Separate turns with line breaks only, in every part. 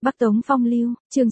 Bắc Tống Phong Lưu, chương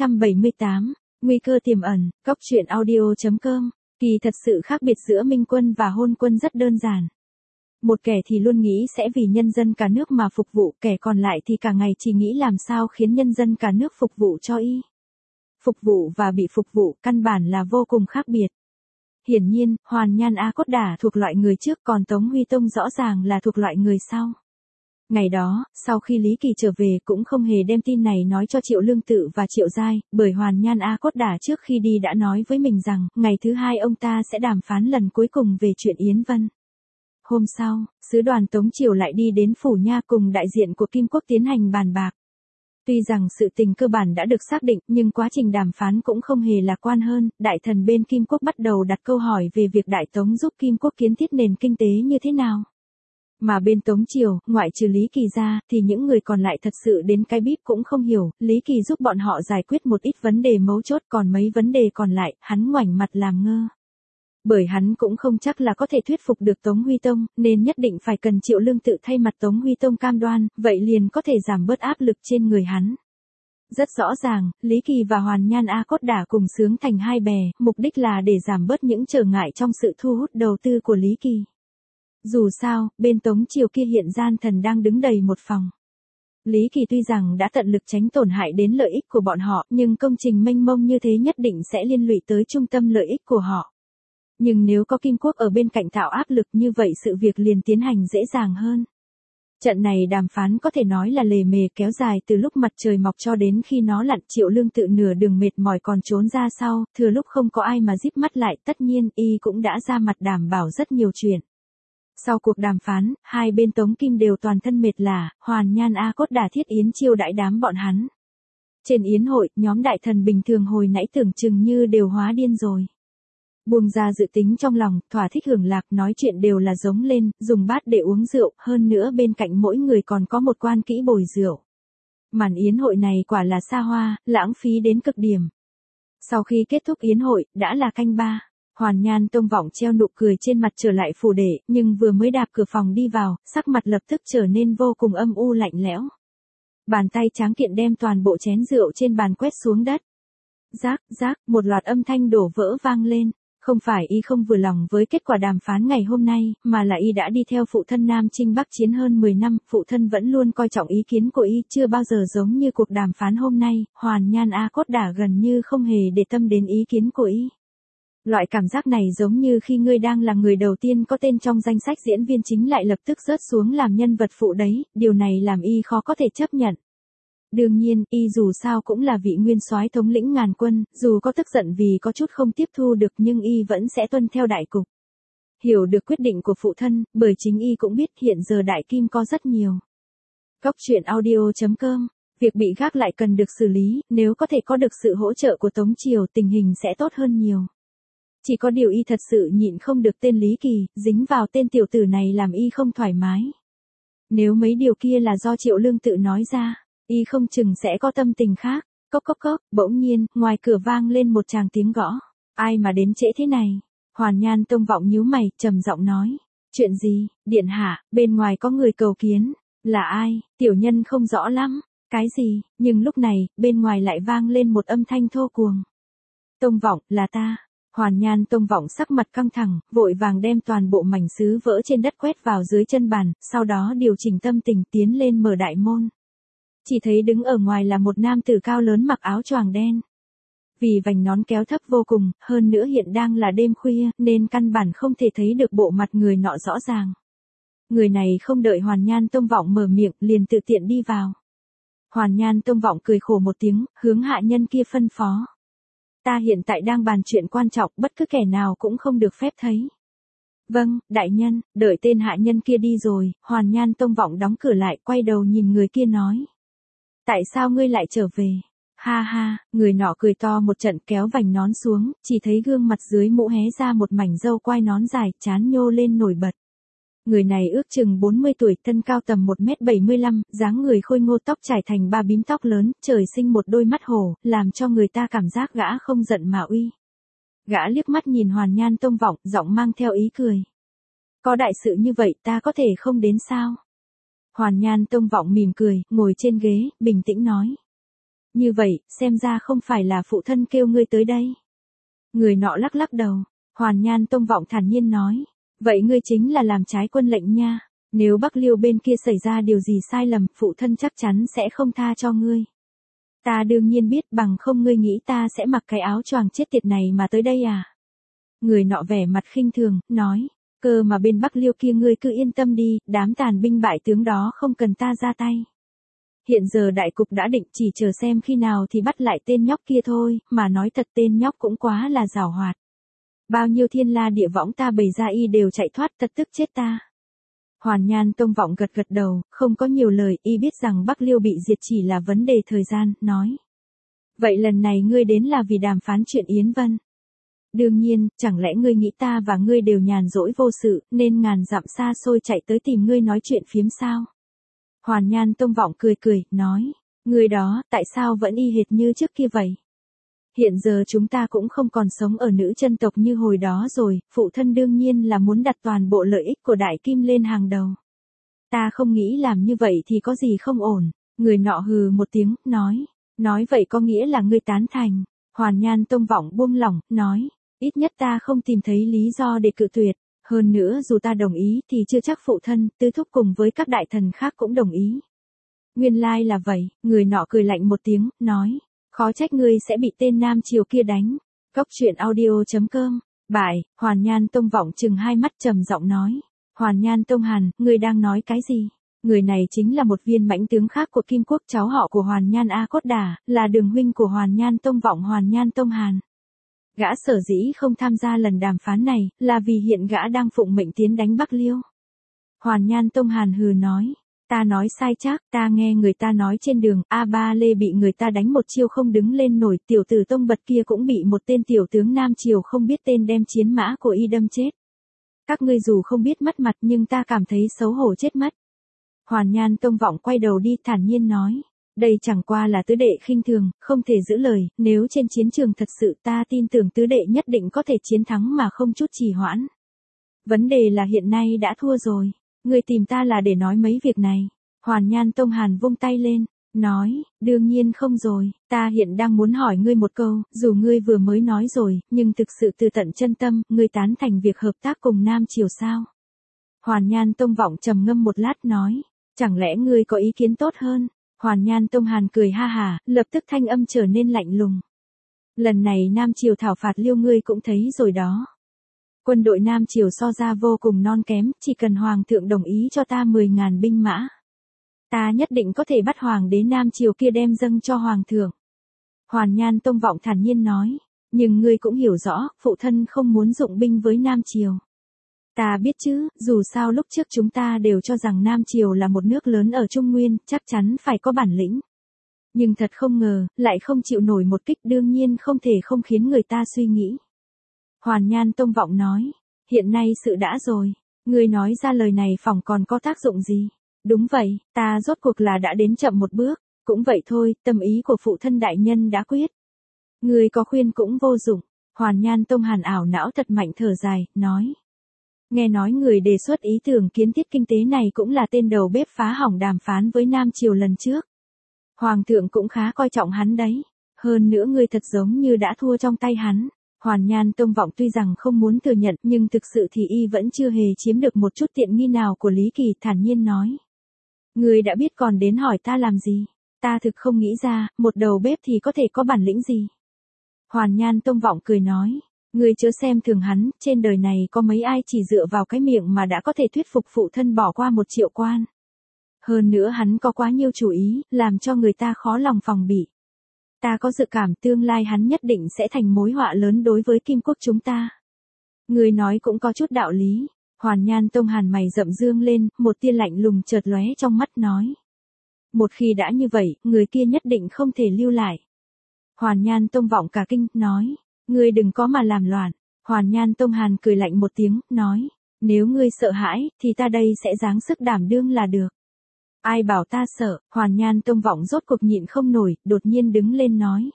678, nguy cơ tiềm ẩn, Cóc truyện audio.com. Kỳ thật sự khác biệt giữa Minh Quân và Hôn Quân rất đơn giản. Một kẻ thì luôn nghĩ sẽ vì nhân dân cả nước mà phục vụ, kẻ còn lại thì cả ngày chỉ nghĩ làm sao khiến nhân dân cả nước phục vụ cho y. Phục vụ và bị phục vụ căn bản là vô cùng khác biệt. Hiển nhiên, Hoàn Nhan A Cốt Đả thuộc loại người trước, còn Tống Huy Tông rõ ràng là thuộc loại người sau. Ngày đó, sau khi Lý Kỳ trở về cũng không hề đem tin này nói cho Triệu Lương Tự và Triệu Giai, bởi Hoàn Nhan A Cốt Đả trước khi đi đã nói với mình rằng, ngày thứ hai ông ta sẽ đàm phán lần cuối cùng về chuyện Yến Vân. Hôm sau, sứ đoàn Tống Triều lại đi đến Phủ Nha cùng đại diện của Kim Quốc tiến hành bàn bạc. Tuy rằng sự tình cơ bản đã được xác định, nhưng quá trình đàm phán cũng không hề lạc quan hơn, đại thần bên Kim Quốc bắt đầu đặt câu hỏi về việc Đại Tống giúp Kim Quốc kiến thiết nền kinh tế như thế nào. Mà bên Tống Triều, ngoại trừ Lý Kỳ ra, thì những người còn lại thật sự đến cái bíp cũng không hiểu, Lý Kỳ giúp bọn họ giải quyết một ít vấn đề mấu chốt, còn mấy vấn đề còn lại, hắn ngoảnh mặt làm ngơ. Bởi hắn cũng không chắc là có thể thuyết phục được Tống Huy Tông, nên nhất định phải cần Triệu Lương Tự thay mặt Tống Huy Tông cam đoan, vậy liền có thể giảm bớt áp lực trên người hắn. Rất rõ ràng, Lý Kỳ và Hoàn Nhan A Cốt Đả cùng xướng thành hai bè, mục đích là để giảm bớt những trở ngại trong sự thu hút đầu tư của Lý Kỳ. Dù sao, bên Tống Triều kia hiện gian thần đang đứng đầy một phòng. Lý Kỳ tuy rằng đã tận lực tránh tổn hại đến lợi ích của bọn họ, nhưng công trình mênh mông như thế nhất định sẽ liên lụy tới trung tâm lợi ích của họ. Nhưng nếu có Kim Quốc ở bên cạnh tạo áp lực như vậy sự việc liền tiến hành dễ dàng hơn. Trận này đàm phán có thể nói là lề mề kéo dài từ lúc mặt trời mọc cho đến khi nó lặn. Triệu Lương Tự nửa đường mệt mỏi còn trốn ra sau, thừa lúc không có ai mà díp mắt lại, tất nhiên y cũng đã ra mặt đảm bảo rất nhiều chuyện. Sau cuộc đàm phán, hai bên Tống Kim đều toàn thân mệt lả, Hoàn Nhan A Cốt Đả thiết yến chiêu đãi đám bọn hắn. Trên yến hội, nhóm đại thần bình thường hồi nãy tưởng chừng như đều hóa điên rồi. Buông ra dự tính trong lòng, thỏa thích hưởng lạc, nói chuyện đều là giống lên, dùng bát để uống rượu, hơn nữa bên cạnh mỗi người còn có một quan kỹ bồi rượu. Màn yến hội này quả là xa hoa, lãng phí đến cực điểm. Sau khi kết thúc yến hội, đã là canh ba. Hoàn Nhan Tông Vọng treo nụ cười trên mặt trở lại phủ để, nhưng vừa mới đạp cửa phòng đi vào, sắc mặt lập tức trở nên vô cùng âm u lạnh lẽo. Bàn tay tráng kiện đem toàn bộ chén rượu trên bàn quét xuống đất. Rác, rác, một loạt âm thanh đổ vỡ vang lên. Không phải y không vừa lòng với kết quả đàm phán ngày hôm nay, mà là y đã đi theo phụ thân Nam Chinh Bắc Chiến hơn 10 năm, phụ thân vẫn luôn coi trọng ý kiến của y, chưa bao giờ giống như cuộc đàm phán hôm nay, Hoàn Nhan A Cốt Đả gần như không hề để tâm đến ý kiến của y. Loại cảm giác này giống như khi ngươi đang là người đầu tiên có tên trong danh sách diễn viên chính lại lập tức rớt xuống làm nhân vật phụ đấy, điều này làm y khó có thể chấp nhận. Đương nhiên, y dù sao cũng là vị nguyên soái thống lĩnh ngàn quân, dù có tức giận vì có chút không tiếp thu được nhưng y vẫn sẽ tuân theo đại cục. Hiểu được quyết định của phụ thân, bởi chính y cũng biết hiện giờ đại kim có rất nhiều. Cóc truyện audio.com, việc bị gác lại cần được xử lý, nếu có thể có được sự hỗ trợ của Tống Triều tình hình sẽ tốt hơn nhiều. Chỉ có điều y thật sự nhịn không được tên Lý Kỳ, dính vào tên tiểu tử này làm y không thoải mái. Nếu mấy điều kia là do Triệu Lương Tự nói ra, y không chừng sẽ có tâm tình khác. Cốc cốc cốc, bỗng nhiên, ngoài cửa vang lên một tràng tiếng gõ. Ai mà đến trễ thế này? Hoàn Nhan Tông Vọng nhíu mày, trầm giọng nói. Chuyện gì, điện hạ, bên ngoài có người cầu kiến. Là ai? Tiểu nhân không rõ lắm. Cái gì? Nhưng lúc này, bên ngoài lại vang lên một âm thanh thô cuồng. Tông Vọng, là ta. Hoàn Nhan Tông Vọng sắc mặt căng thẳng, vội vàng đem toàn bộ mảnh sứ vỡ trên đất quét vào dưới chân bàn, sau đó điều chỉnh tâm tình tiến lên mở đại môn. Chỉ thấy đứng ở ngoài là một nam tử cao lớn mặc áo choàng đen. Vì vành nón kéo thấp vô cùng, hơn nữa hiện đang là đêm khuya, nên căn bản không thể thấy được bộ mặt người nọ rõ ràng. Người này không đợi Hoàn Nhan Tông Vọng mở miệng, liền tự tiện đi vào. Hoàn Nhan Tông Vọng cười khổ một tiếng, hướng hạ nhân kia phân phó. Ta hiện tại đang bàn chuyện quan trọng, bất cứ kẻ nào cũng không được phép thấy. Vâng, đại nhân, đợi tên hạ nhân kia đi rồi, Hoàn Nhan Tông Vọng đóng cửa lại, quay đầu nhìn người kia nói. Tại sao ngươi lại trở về? Ha ha, người nọ cười to một trận kéo vành nón xuống, chỉ thấy gương mặt dưới mũ hé ra một mảnh râu quai nón dài, trán nhô lên nổi bật. Người này ước chừng 40 tuổi, thân cao tầm 1m75, dáng người khôi ngô, tóc trải thành ba bím tóc lớn, trời sinh một đôi mắt hổ, làm cho người ta cảm giác gã không giận mà uy. Gã liếc mắt nhìn Hoàn Nhan Tông Vọng, giọng mang theo ý cười. Có đại sự như vậy ta có thể không đến sao? Hoàn Nhan Tông Vọng mỉm cười, ngồi trên ghế, bình tĩnh nói. Như vậy, xem ra không phải là phụ thân kêu ngươi tới đây. Người nọ lắc lắc đầu, Hoàn Nhan Tông Vọng thản nhiên nói. Vậy ngươi chính là làm trái quân lệnh nha. Nếu Bắc Liêu bên kia xảy ra điều gì sai lầm, phụ thân chắc chắn sẽ không tha cho ngươi. Ta đương nhiên biết, bằng không ngươi nghĩ ta sẽ mặc cái áo choàng chết tiệt này mà tới đây à? Người nọ vẻ mặt khinh thường, nói. Cơ mà bên Bắc Liêu kia ngươi cứ yên tâm đi, đám tàn binh bại tướng đó không cần ta ra tay. Hiện giờ đại cục đã định, chỉ chờ xem khi nào thì bắt lại tên nhóc kia thôi, mà nói thật tên nhóc cũng quá là giàu hoạt. Bao nhiêu thiên la địa võng ta bày ra y đều chạy thoát, thật tức chết ta. Hoàn Nhan Tông Vọng gật gật đầu, không có nhiều lời, y biết rằng Bắc Liêu bị diệt chỉ là vấn đề thời gian, nói. Vậy lần này ngươi đến là vì đàm phán chuyện Yến Vân. Đương nhiên, chẳng lẽ ngươi nghĩ ta và ngươi đều nhàn rỗi vô sự, nên ngàn dặm xa xôi chạy tới tìm ngươi nói chuyện phiếm sao? Hoàn Nhan Tông Vọng cười cười, nói. Ngươi đó, tại sao vẫn y hệt như trước kia vậy? Hiện giờ chúng ta cũng không còn sống ở nữ chân tộc như hồi đó rồi, phụ thân đương nhiên là muốn đặt toàn bộ lợi ích của Đại Kim lên hàng đầu. Ta không nghĩ làm như vậy thì có gì không ổn. Người nọ hừ một tiếng, nói. Nói vậy có nghĩa là ngươi tán thành. Hoàn Nhan Tông Vọng buông lỏng, nói. Ít nhất ta không tìm thấy lý do để cự tuyệt. Hơn nữa dù ta đồng ý thì chưa chắc phụ thân, tứ thúc cùng với các đại thần khác cũng đồng ý. Nguyên lai là vậy, người nọ cười lạnh một tiếng, nói. Khó trách ngươi sẽ bị tên Nam Triều kia đánh. Cốc truyện audio.com. Bại, Hoàn Nhan Tông Vọng chừng hai mắt trầm giọng nói. Hoàn Nhan Tông Hàn, ngươi đang nói cái gì? Người này chính là một viên mãnh tướng khác của Kim Quốc, cháu họ của Hoàn Nhan A Cốt Đà, là đường huynh của Hoàn Nhan Tông Vọng Hoàn Nhan Tông Hàn. Gã sở dĩ không tham gia lần đàm phán này, là vì hiện gã đang phụng mệnh tiến đánh Bắc Liêu. Hoàn Nhan Tông Hàn hừ nói. Ta nói sai chắc, ta nghe người ta nói trên đường, A Ba Lê bị người ta đánh một chiêu không đứng lên nổi, tiểu tử Tông Bật kia cũng bị một tên tiểu tướng Nam Triều không biết tên đem chiến mã của y đâm chết. Các ngươi dù không biết mất mặt nhưng ta cảm thấy xấu hổ chết mất. Hoàn Nhan Tông Vọng quay đầu đi thản nhiên nói. Đây chẳng qua là tứ đệ khinh thường, không thể giữ lời, nếu trên chiến trường thật sự ta tin tưởng tứ đệ nhất định có thể chiến thắng mà không chút trì hoãn. Vấn đề là hiện nay đã thua rồi. Ngươi tìm ta là để nói mấy việc này. Hoàn Nhan Tông Hàn vung tay lên, nói, đương nhiên không rồi, ta hiện đang muốn hỏi ngươi một câu, dù ngươi vừa mới nói rồi, nhưng thực sự từ tận chân tâm, ngươi tán thành việc hợp tác cùng Nam Triều sao? Hoàn Nhan Tông Vọng trầm ngâm một lát nói, chẳng lẽ ngươi có ý kiến tốt hơn? Hoàn Nhan Tông Hàn cười ha hà, lập tức thanh âm trở nên lạnh lùng. Lần này Nam Triều thảo phạt Liêu ngươi cũng thấy rồi đó. Quân đội Nam Triều so ra vô cùng non kém, chỉ cần Hoàng thượng đồng ý cho ta 10.000 binh mã. Ta nhất định có thể bắt Hoàng đế Nam Triều kia đem dâng cho Hoàng thượng. Hoàn Nhan Tông Vọng thản nhiên nói, nhưng ngươi cũng hiểu rõ, phụ thân không muốn dụng binh với Nam Triều. Ta biết chứ, dù sao lúc trước chúng ta đều cho rằng Nam Triều là một nước lớn ở Trung Nguyên, chắc chắn phải có bản lĩnh. Nhưng thật không ngờ, lại không chịu nổi một kích, đương nhiên không thể không khiến người ta suy nghĩ. Hoàn Nhan Tông Vọng nói, hiện nay sự đã rồi, ngươi nói ra lời này phỏng còn có tác dụng gì? Đúng vậy, ta rốt cuộc là đã đến chậm một bước, cũng vậy thôi, tâm ý của phụ thân đại nhân đã quyết. Ngươi có khuyên cũng vô dụng. Hoàn Nhan Tông Hàn ảo não thật mạnh thở dài, nói. Nghe nói người đề xuất ý tưởng kiến thiết kinh tế này cũng là tên đầu bếp phá hỏng đàm phán với Nam Triều lần trước. Hoàng thượng cũng khá coi trọng hắn đấy. Hơn nữa ngươi thật giống như đã thua trong tay hắn. Hoàn Nhan Tông Vọng tuy rằng không muốn thừa nhận nhưng thực sự thì y vẫn chưa hề chiếm được một chút tiện nghi nào của Lý Kỳ, thản nhiên nói. Ngươi đã biết còn đến hỏi ta làm gì? Ta thực không nghĩ ra, một đầu bếp thì có thể có bản lĩnh gì? Hoàn Nhan Tông Vọng cười nói. Ngươi chớ xem thường hắn, trên đời này có mấy ai chỉ dựa vào cái miệng mà đã có thể thuyết phục phụ thân bỏ qua 1 triệu quan. Hơn nữa hắn có quá nhiều chủ ý, làm cho người ta khó lòng phòng bị. Ta có dự cảm tương lai hắn nhất định sẽ thành mối họa lớn đối với Kim Quốc chúng ta. Ngươi nói cũng có chút đạo lý. Hoàn Nhan Tông Hàn mày rậm dương lên, một tia lạnh lùng chợt lóe trong mắt nói. Một khi đã như vậy, người kia nhất định không thể lưu lại. Hoàn Nhan Tông Vọng cả kinh, nói. Ngươi đừng có mà làm loạn. Hoàn Nhan Tông Hàn cười lạnh một tiếng, nói. Nếu ngươi sợ hãi, thì ta đây sẽ giáng sức đảm đương là được. Ai bảo ta sợ? Hoàn Nhan Tông Vọng rốt cuộc nhịn không nổi, đột nhiên đứng lên nói.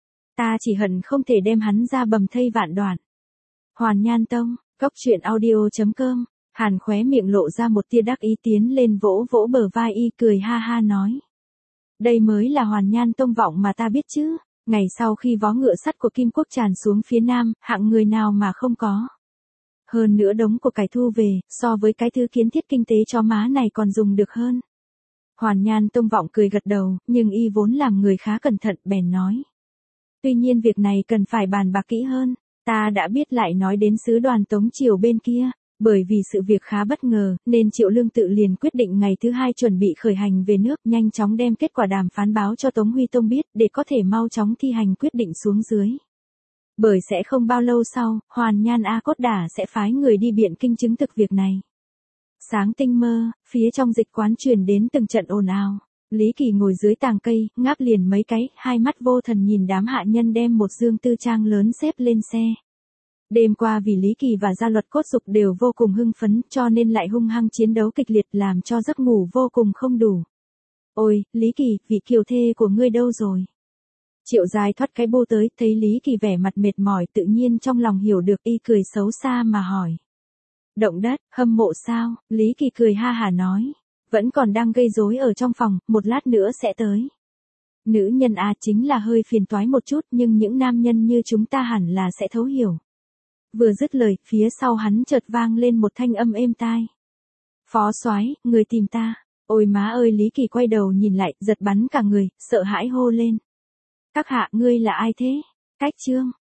Ta chỉ hận không thể đem hắn ra bầm thây vạn đoạn. Hoàn Nhan Tông, Cốc truyện audio.com. Hàn khóe miệng lộ ra một tia đắc ý tiến lên vỗ vỗ bờ vai y cười ha ha nói. Đây mới là Hoàn Nhan Tông Vọng mà ta biết chứ. Ngày sau khi vó ngựa sắt của Kim Quốc tràn xuống phía Nam, hạng người nào mà không có. Hơn nữa đống của cải thu về, so với cái thứ kiến thiết kinh tế cho má này còn dùng được hơn. Hoàn Nhan Tông Vọng cười gật đầu, nhưng y vốn làm người khá cẩn thận bèn nói. Tuy nhiên việc này cần phải bàn bạc kỹ hơn, ta đã biết lại nói đến sứ đoàn Tống Triều bên kia. Bởi vì sự việc khá bất ngờ, nên Triệu Lương Tự liền quyết định ngày thứ 2 chuẩn bị khởi hành về nước, nhanh chóng đem kết quả đàm phán báo cho Tống Huy Tông biết, để có thể mau chóng thi hành quyết định xuống dưới. Bởi sẽ không bao lâu sau, Hoàn Nhan A Cốt Đả sẽ phái người đi Biện Kinh chứng thực việc này. Sáng tinh mơ, phía trong dịch quán truyền đến từng trận ồn ào. Lý Kỳ ngồi dưới tàng cây, ngáp liền mấy cái, hai mắt vô thần nhìn đám hạ nhân đem một dương tư trang lớn xếp lên xe. Đêm qua vì Lý Kỳ và Gia Luật Cốt Dục đều vô cùng hưng phấn, cho nên lại hung hăng chiến đấu kịch liệt làm cho giấc ngủ vô cùng không đủ. Ôi, Lý Kỳ, vị kiều thê của ngươi đâu rồi? Triệu Dài thoát cái bô tới, thấy Lý Kỳ vẻ mặt mệt mỏi, tự nhiên trong lòng hiểu được, y cười xấu xa mà hỏi. Động đất, hâm mộ sao? Lý Kỳ cười ha hả nói. Vẫn còn đang gây rối ở trong phòng, một lát nữa sẽ tới. Nữ nhân chính là hơi phiền toái một chút, nhưng những nam nhân như chúng ta hẳn là sẽ thấu hiểu. Vừa dứt lời, phía sau hắn chợt vang lên một thanh âm êm tai. Phó soái, người tìm ta. Ôi má ơi, Lý Kỳ quay đầu nhìn lại, giật bắn cả người, sợ hãi hô lên. Các hạ, ngươi là ai thế? Cách Trương.